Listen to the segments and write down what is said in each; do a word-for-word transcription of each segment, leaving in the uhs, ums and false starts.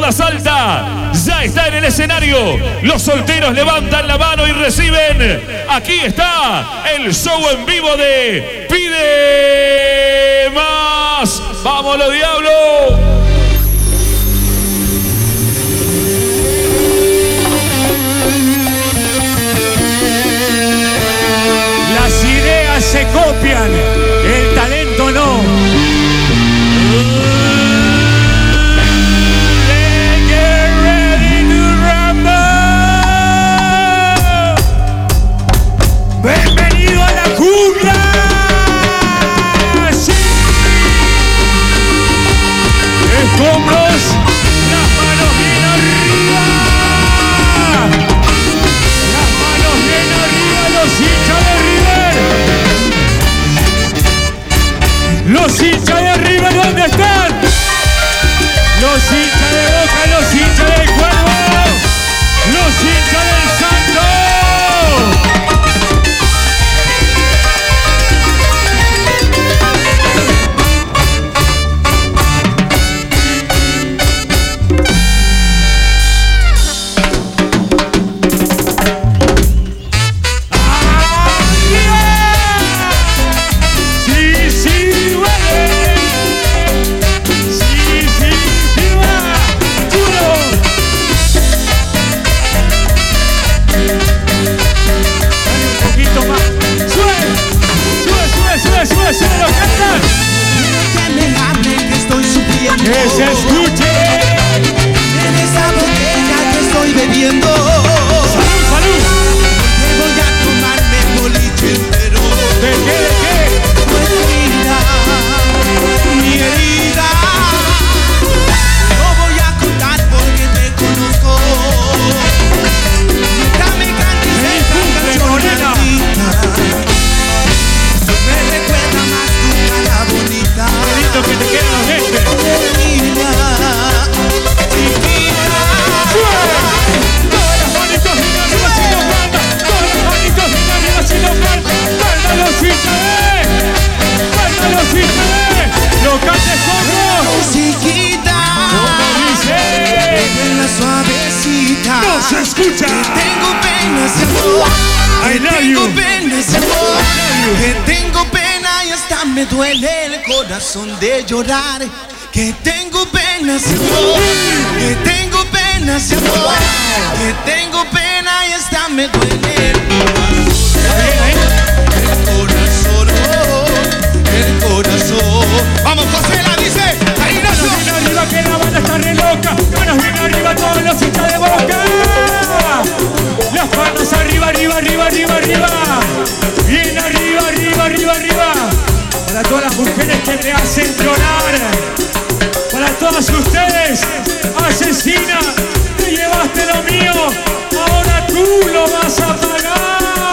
Laguna Salta ya está en el escenario. Los solteros levantan la mano y reciben. Aquí está el show en vivo de Pide Más. ¡Vámonos, diablo! Las ideas se copian, el talento no. Get ready to rumble. Bienvenido a la jungla. Sí. Escombros, las manos bien arriba. Las manos bien arriba, los hinchas de River. Los hinchas de River, ¿dónde están? Los hinchas de Boca, los hinchas del Cuervo, los hinchas del Santo. Que se escuche en esa botella que estoy bebiendo. Salud, salud. Te voy a tomarme el boliche entero. ¿De qué, de qué? Pues mira, mi herida. No voy a contar porque te conozco. Dame cantes de esta canción maldita. Me recuerda más tu cara bonita. Qué lindo que te quedan los lentes. No se escucha. Que tengo pena ese amor. I love Que you. tengo pena ese amor. Que tengo pena y hasta me duele el corazón de llorar. Que tengo pena ese amor. Que tengo pena ese amor. Que tengo pena y hasta me duele el corazón. El corazón, el corazón. Vamos, José la dice. Ahí Manos bien arriba que la banda está re loca. Manos bien arriba todos los hinchas de Boca. Las manos arriba, arriba, arriba, arriba, arriba. Bien arriba, arriba, arriba, arriba. Para todas las mujeres que me hacen llorar. Para todas ustedes, asesina, te llevaste lo mío. Ahora tú lo vas a pagar.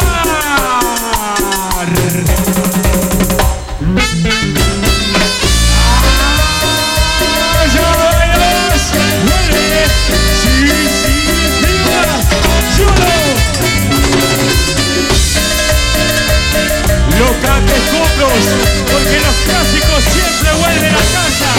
Loca de escombros, porque los clásicos siempre vuelven a casa.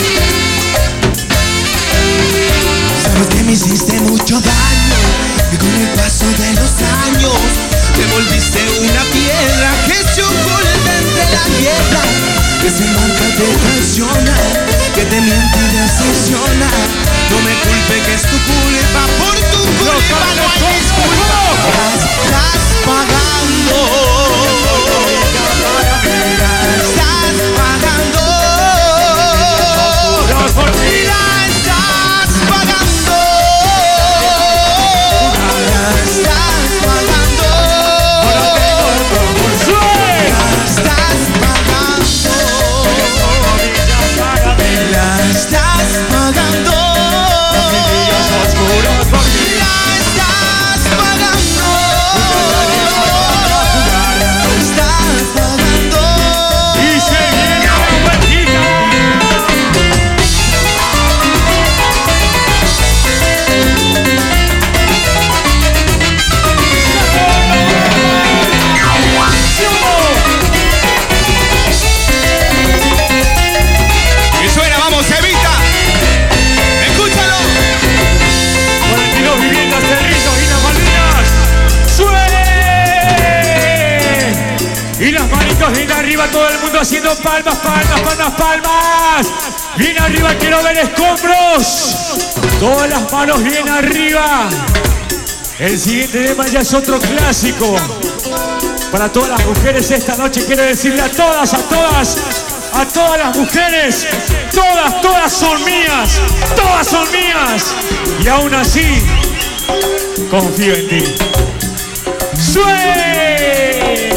Sabes que me hiciste mucho daño y con el paso de los años te volviste una piedra que se oculta entre la tierra, que se marca, te traiciona, que te miente y decepciona. No me culpe que es tu culpa, por tu culpa no hay disculpa. Estás pagando. Estás pagando. La estás pagando. La estás pagando. La estás pagando. La estás pagando. Pasito haciendo palmas, palmas, palmas, palmas. Bien arriba, quiero ver escombros. Todas las manos bien arriba. El siguiente tema ya es otro clásico. Para todas las mujeres esta noche quiero decirle a todas, a todas, a todas las mujeres, todas, todas son mías, todas son mías. Y aún así, confío en ti. ¡Sue!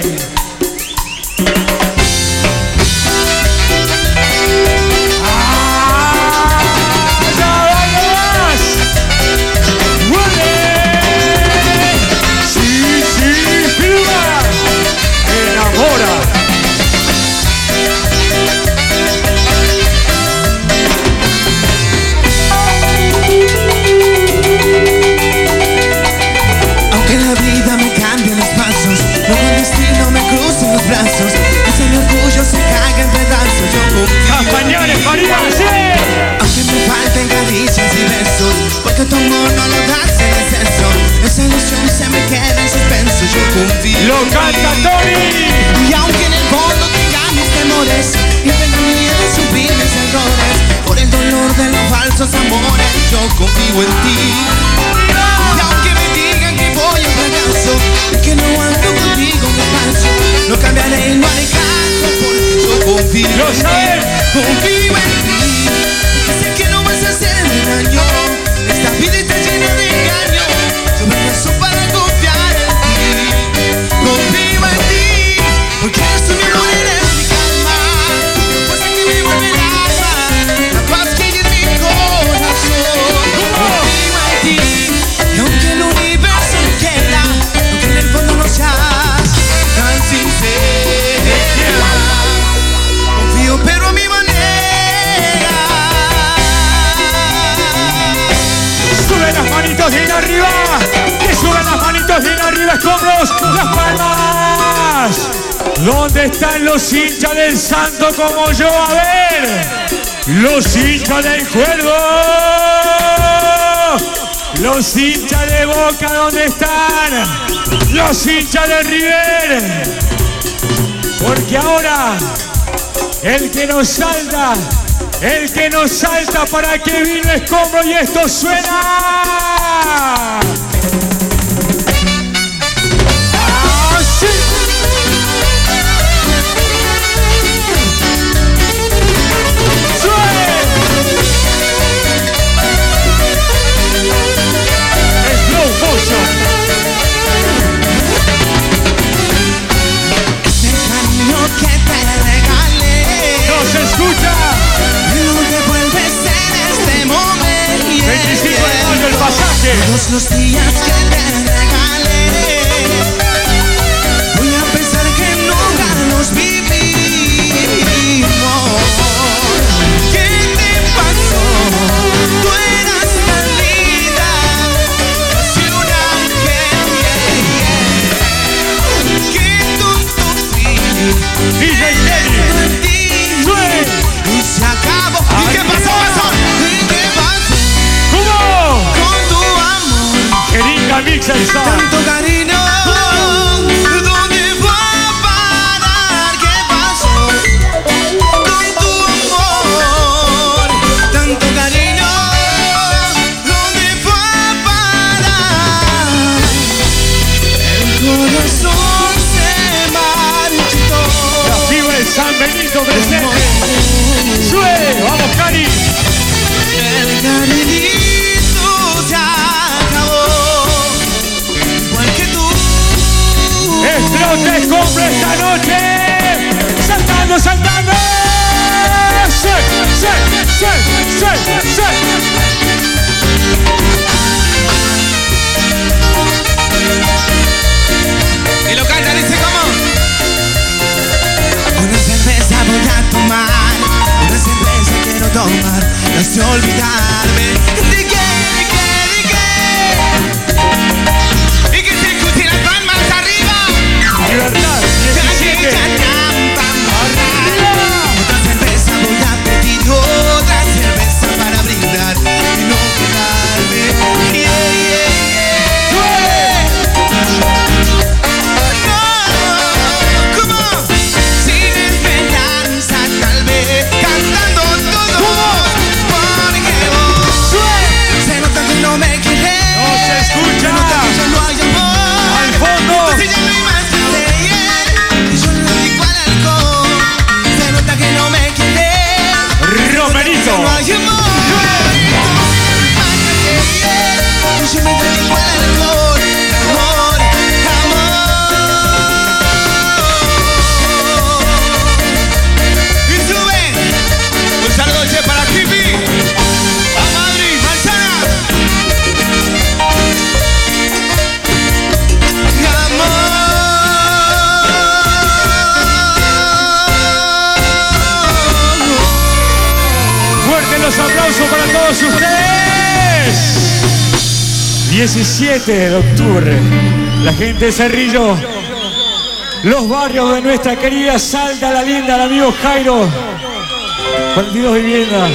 Ese mi orgullo se caga en pedazos. Yo confío Castañares, María, sí. Aunque me falten caricias y besos, porque tu amor no lo das en exceso. Esa ilusión se me queda en suspenso. Yo confío. Lo canta Tony. Y aunque en el fondo tenga mis temores y tenga miedo de sufrir mis errores, por el dolor de los falsos amores, yo confío en ti. Y aunque me digan que voy a un fracaso, que no ando contigo despacio, no cambiaré y no haré caso, porque yo confío ¿Lo en sabes? ti, confío en ti, que sé que no vas a hacerme daño, esta vida está llena de engaño, yo me esfuerzo para confiar en ti, confío en ti, porque eres tú mi amor, eres mi calma, la fuerza que me vuelve el alma, la paz que hay en mi corazón, confío en ti, y aunque el universo no quiera, aunque en el fondo no seas tan sincera, confío pero a mi manera. Suben las manitos bien arriba. Que suben las manitos bien arriba, escombros, las palmas. ¿Dónde están los hinchas del santo como yo? A ver. Los hinchas del Cuervo. Los hinchas de Boca, ¿dónde están? Los hinchas de River. Porque ahora, el que nos salta, el que nos salta para que vino escombro y esto suena. ¡Así! ¡Suena! Slow motion. Ese cariño que te regalé No se escucha. lo devuelves en este momento. veinticinco de mayo el pasaje. Todos los días que te regalé, voy a pensar que nunca los vivimos. ¿Qué te pasó? Tú eras tan linda, casi un ángel, yeah, yeah. Qué tonto fui. D J Kenny. Sue. Y se acabó. ¿Y qué pasó, Gastón? ¿Y qué pasó ¿Cómo? con tu amor? Jeringa Mixer Star. Tanto cariño, ¿dónde fue a parar? ¿Qué pasó con tu amor? Tanto cariño, ¿dónde fue a parar? El corazón se marchitó. La fibra de San Benito presente. Sue. Vamos, Cari. El cariñito se acabó, igual que tú. Explote escombro esta noche. Saltando, saltando. Sue, sue, sue, sue, sue. Y lo canta, dice como: una cerveza voy a tomar, una cerveza quiero tomar, no sé olvidarme de que, de que, de que, y que se escuchen las palmas arriba. Libertad. diecisiete. Otra cerveza voy a pedir, otra cerveza para diecisiete de octubre, la gente de Cerrillo, los barrios de nuestra querida Salta la Linda, el amigo Jairo, cuarenta y dos viviendas.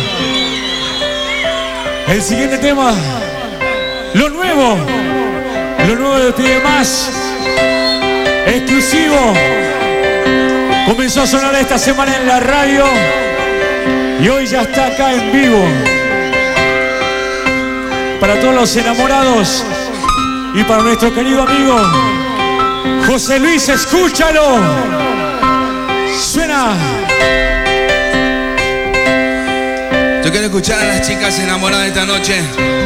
El siguiente tema, lo nuevo, lo nuevo de Pide Más, exclusivo. Comenzó a sonar esta semana en la radio y hoy ya está acá en vivo. Para todos los enamorados y para nuestro querido amigo José Luis, escúchalo. Suena. Yo quiero escuchar a las chicas enamoradas esta noche.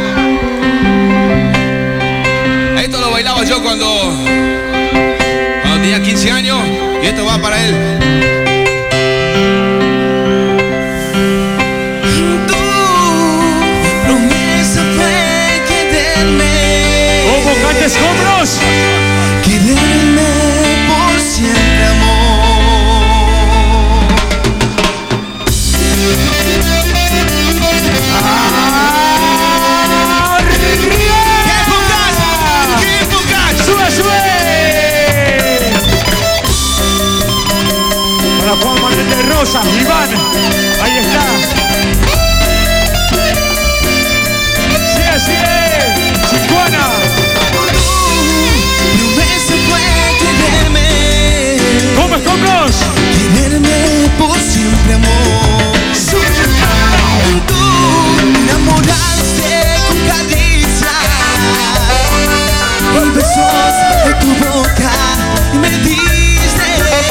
Esto lo bailaba yo cuando, cuando tenía quince años y esto va para él. ¡Escombros! Quererme por siempre, amor. ¡Arriba! ¡Qué épocas! ¡Qué épocas! ¡Sube, sube! Para Juan Manuel de Rosa, Iván, ahí está. ¡Sigue, sigue! ¡Chicuana! ¿Cómo escombros? Quererme por siempre, amor. Tú enamoraste con caricias y besos de tu boca y me diste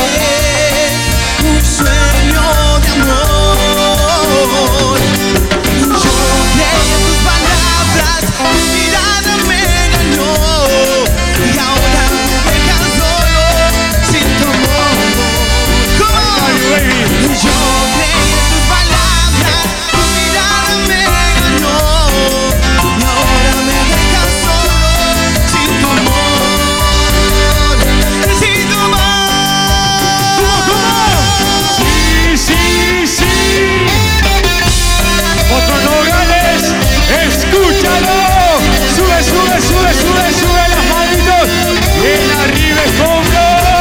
un sueño de amor. Yo creí en tus palabras, tu mirada me engañó y ahora me dejas solo sin tu amor. Yo creí en tus palabras, tu mirada me engañó y ahora me dejas solo sin tu amor, sin tu amor. ¿Cómo, cómo? Sí, sí, sí. Otro Nogales, escúchalo. Sube, sube, sube, sube, sube las manitos. Bien arriba, escombros.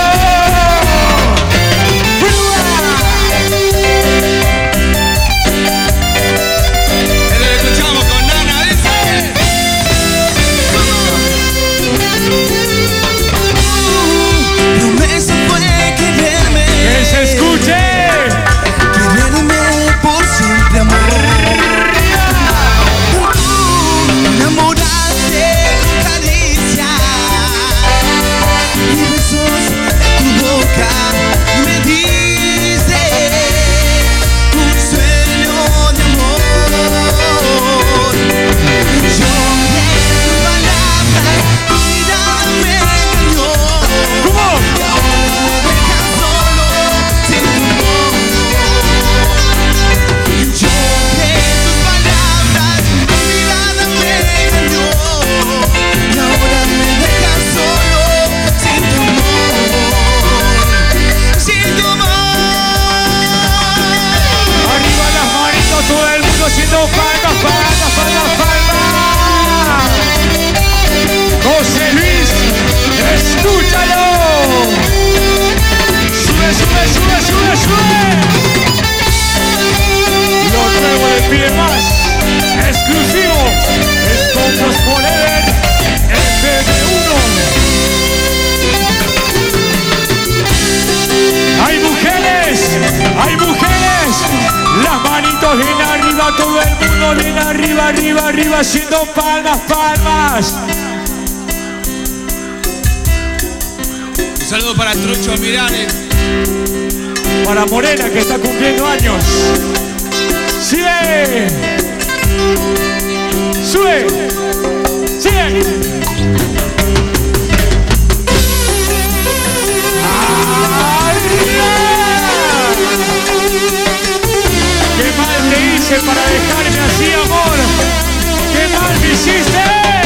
Todo el mundo bien arriba, arriba, arriba, haciendo palmas, palmas. Un saludo para Trucho Miranes. Para Morena, que está cumpliendo años. ¡Sigue! ¡Sube! ¡Sigue! Para dejarme así, amor. ¿Qué mal me hiciste?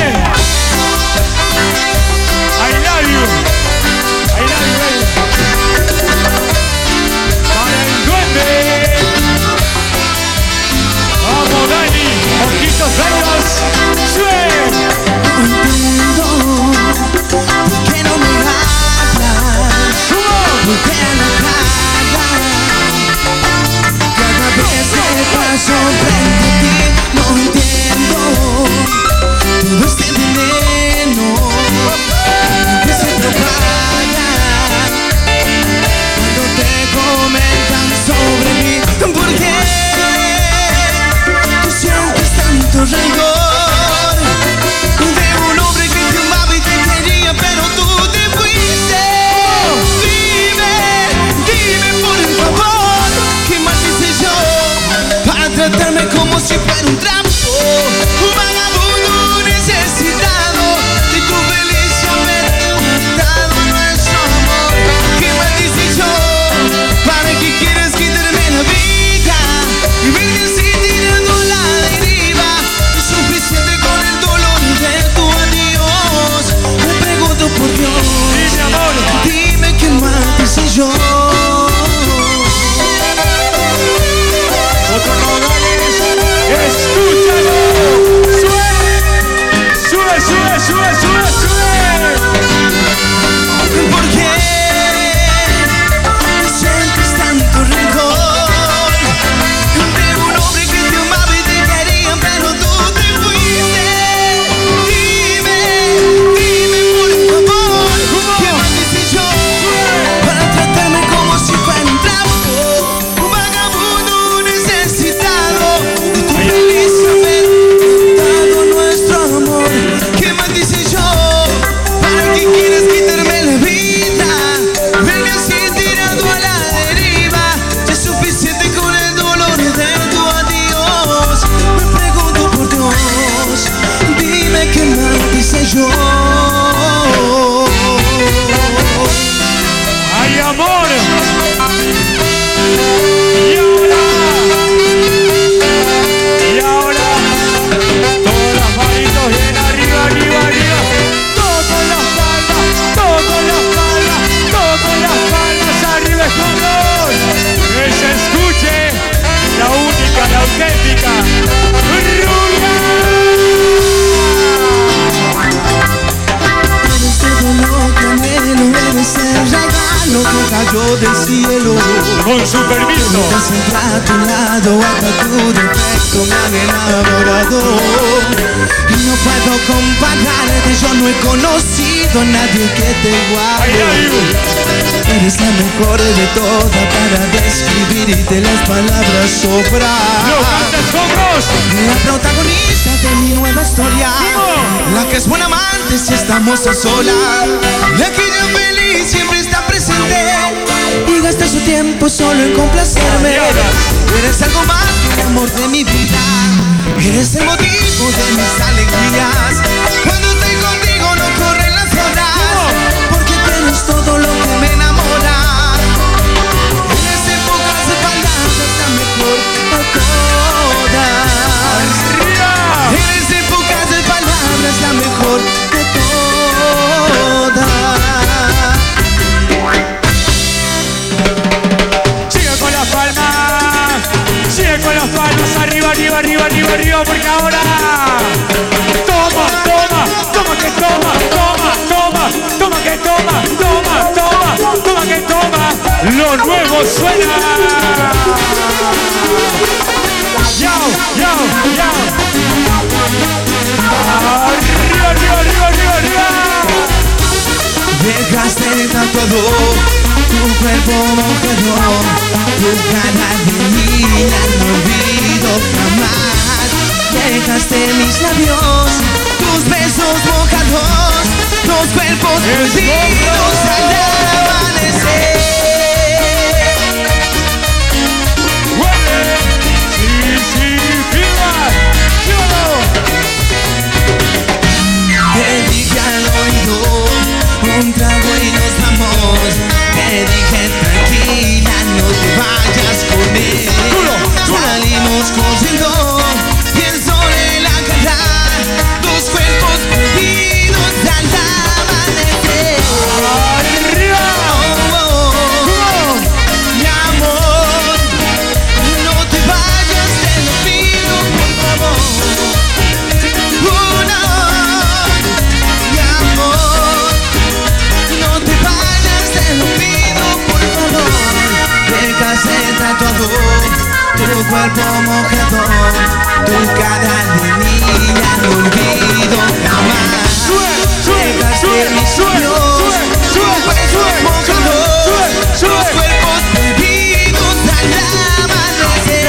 I love you. I love you, baby. Para el duende. Vamos, Dani. Ojitos yo. Otro Nogales, escúchalo. Sube, sube, sube, sube, sube, sube. ¿Por qué sientes tanto rencor de un hombre que te amaba y te quería, pero tú te fuiste? Dime, dime por favor, ¿qué más hice yo para tratarme como si fuera un trapo? Un vagabundo necesitado de tu feliz haber dado nuestro amor. ¿Qué más hice yo para que quieras quitarme la vida? Verme así tirado a la deriva. Ya es suficiente con el dolor de tu adiós. Me pregunto por Dios, dime qué más hice yo. ¡Ay, amor! Y ahora, y ahora, todas las manitos bien arriba, arriba, arriba. Todas las palmas, todas las palmas, todas las palmas arriba, escondos. Que se escuche la única, la auténtica Ruga. Eres todo lo que anhelo, eres el regalo que cayó del cielo. Con su permiso. Nunca siempre a tu lado, hasta tu defecto me han enamorado. Y no puedo compararte, yo no he conocido a nadie que te Ay, iguale. ay, Eres la mejor de todas para describirte, las palabras ¡Lo sobran. canta escombros! La protagonista de mi nueva historia, ¿Cómo? la que es buena amante si estamos a solas, la que ya feliz siempre está presente y gasta su tiempo solo en complacerme. Eres algo más que el amor de mi vida, eres el motivo de mis alegrías. Cuando estoy contigo no corren las horas, porque tienes todo lo que me enamora. Eres en pocas palabras la mejor de todas. ¡Arriba! Eres en pocas palabras la mejor de todas. Sigue con las palmas, sigue con las palmas, arriba, arriba, arriba, arriba, arriba, porque ahora toma, toma, toma que toma, toma, toma, toma que toma, toma, toma, toma que toma, lo nuevo suena. Yao, yao, yao. Arriba, arriba, arriba, arriba, arriba. Dejaste tatuado tu cuerpo mojado, tu cara de niña no olvido jamás. Dejaste mis labios, tus besos mojados, los cuerpos prohibidos al amanecer. ¡Huele! ¡Sí, sí, viva! ¡Viva! Te dije al oído, un trago y nos vamos. Te dije tranquila, no te vayas con él. Salimos corriendo y el sol en la cara, dos cuerpos prohibidos al amanecer. ¡Arriba! Oh, oh, oh. Mi amor, no te vayas, te lo pido por favor. Oh, no. Mi amor, no te vayas, te lo pido por favor. Dejaste tatuado tu cuerpo mojado, tu cara de niña no olvido jamás. Dejaste mis sueños, tus besos mojados, los cuerpos prohibidos al amanecer.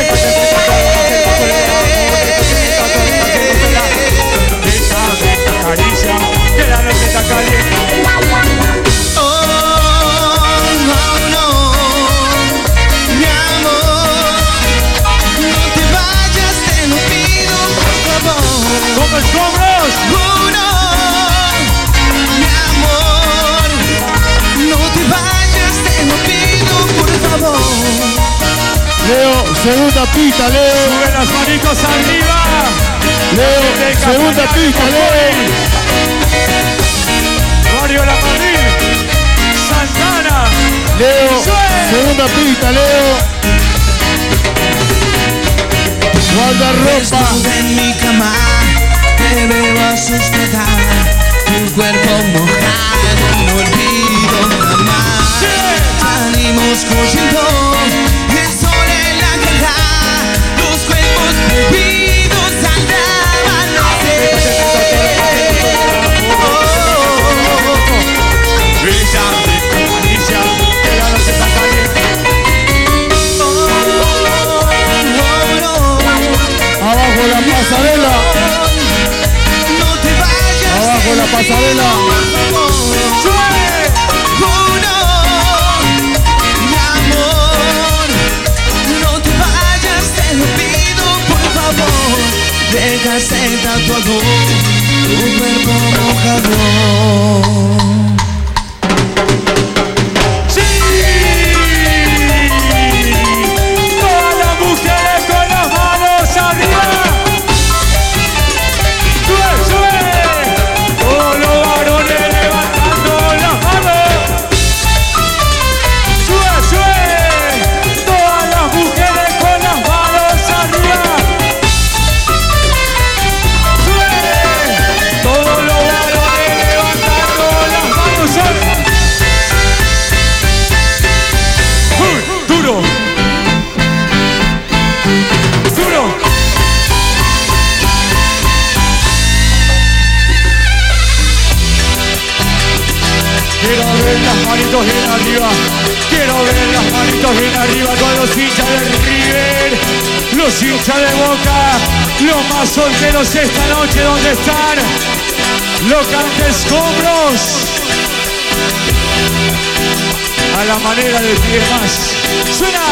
Esa caricia, que la noche está caliente. Oh, no, no, mi amor, no te vayas, te lo pido por favor. ¡Como escombros! Oh, no, mi amor, no te vayas, te lo pido por favor. Leo, segunda pista, Leo. Sube las manitos arriba. Leo, segunda pista, Leo. Barrio La Madrid, Santana, Leo, segunda pista, Leo. Guardarropa. Desnuda en mi cama, te veo asustada, tu cuerpo mojado, no olvido jamás. Salimos corriendo, el sol en la cara, los cuerpos movidos andaban, no sé. Abajo la pasarela. No te vayas. Abajo la pasarela. Uno, mi amor, no te vayas, te lo pido por favor. Deja ese tatuado, tu cuerpo mojado. Bien arriba, quiero ver las manitos bien arriba con los hinchas del River, los hinchas de Boca, los más solteros esta noche, ¿dónde están? Locantes Escombros, a la manera de pie más, suena.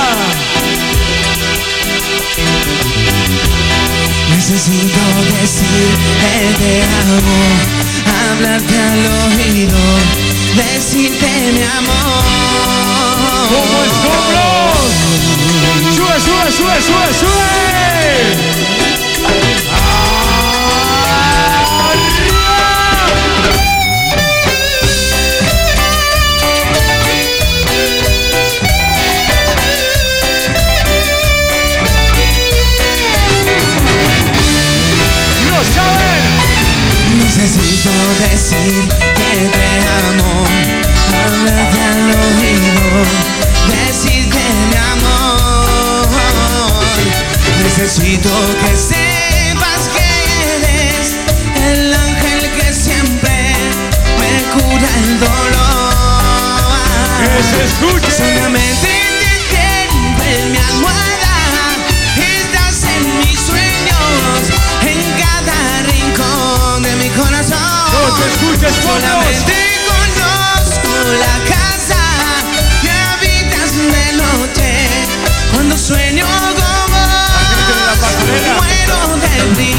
Necesito decir que te amo, hablarte al oído, decirte mi amor. ¡Como escombros! ¡Sube, sube, sube, sube, sube! ¡Arriba! ¡Lo saben! Necesito decir que te amo, hablarte al oído, decirte mi amor. Necesito que sepas que eres el ángel que siempre me cura el dolor. ¡Que se escuche! Solamente te quiero en mi almohada, estás en mis sueños, en cada rincón de mi corazón. ¡No te escuches, solamente conozco la casa que habitas de noche. Cuando sueño con vos, muero de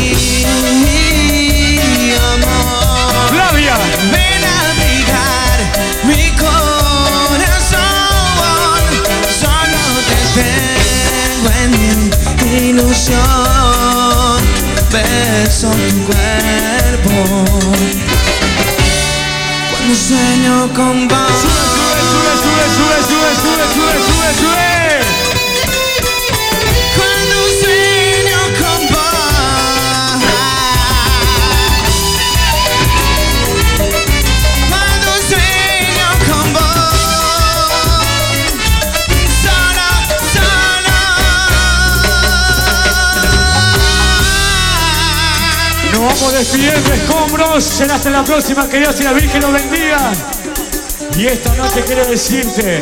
frío, amor. ¡Flavia! Ven a abrigar mi corazón. Solo te tengo en mi ilusión. Beso tu cuerpo cuando sueño con vos. Sube, sube, sube, sube, sube, sube, sube, sube, sube. Cuando sueño con vos. Cuando sueño con vos. Solo, solo. Nos vamos despidiendo, escombros. Será hasta la próxima, que Dios y la Virgen los bendiga. Y esta noche quiero decirte,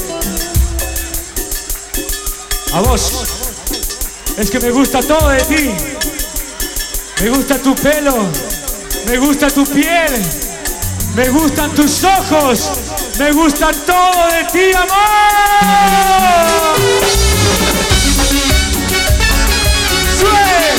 a vos, es que me gusta todo de ti. Me gusta tu pelo, me gusta tu piel, me gustan tus ojos, me gusta todo de ti, amor. ¡Sube!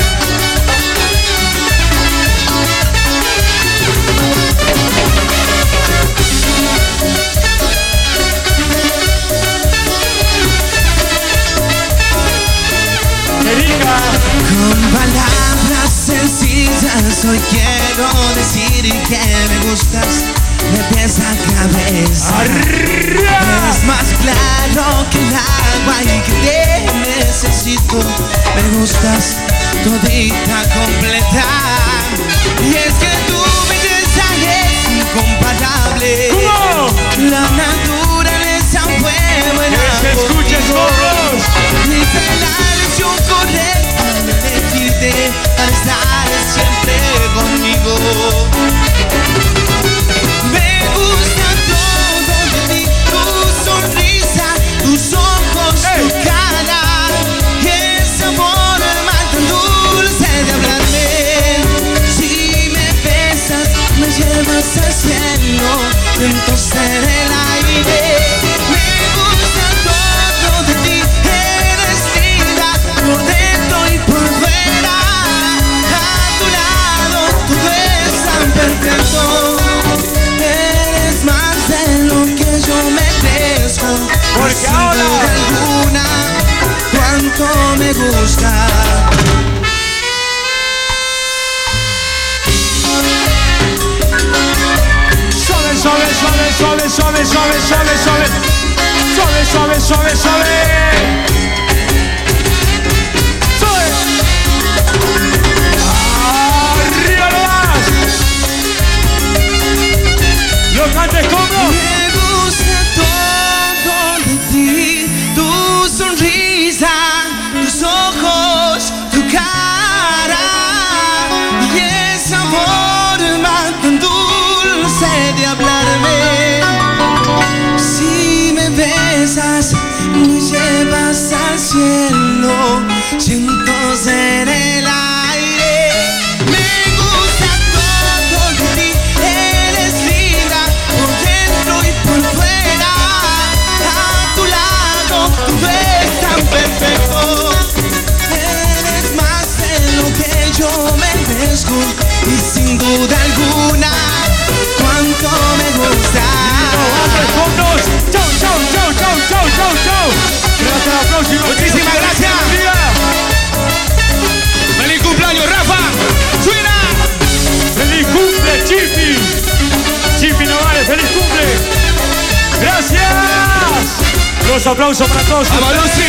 Con palabras sencillas hoy quiero decir que me gustas, de pies a cabeza. Es más claro que el agua y que te necesito. Me gustas todita completa. Y es que tu belleza es incomparable. ¿Cómo? La naturaleza fue buena. Que se escuche todos. Hice la elección correcta de elegirte para estar siempre conmigo. Me gusta todo de ti, tu sonrisa, tus ojos, hey. Tu cara y ese amor más tan dulce de hablarme. Si me besas, me llevas al cielo, entonces en el aire. Me gusta todo de ti, eres linda por dentro y por fuera. A tu lado todo es tan perfecto. Eres más de lo que yo merezco. Porque sin ahora duda alguna, cuánto me gusta. Suave, suave, suave, suave, suave, suave, suave, suave. Suave, suave, suave, suave. Suave. Arriba nomás. Los cantes como. Me gusta todo de ti, tu sonrisa, tus ojos, tu cara y ese amor más tan dulce de hablarme. Si me besas, me llevas al cielo, cientos en el aire. Me gusta todo de ti, eres linda por dentro y por fuera. A tu lado todo es tan perfecto. Eres más de lo que yo merezco y sin duda alguna cuánto me gusta. Vámonos. Chau, chau, chau, chau, chau, chau, chau. Hasta la próxima. Muchísimas gracias. ¡Feliz cumpleaños, Rafa! ¡Suena! ¡Feliz cumple, Chipi! Chipi Nogales, ¡feliz cumple! ¡Gracias! Los aplausos para todos. ¡Vamos, Lucy!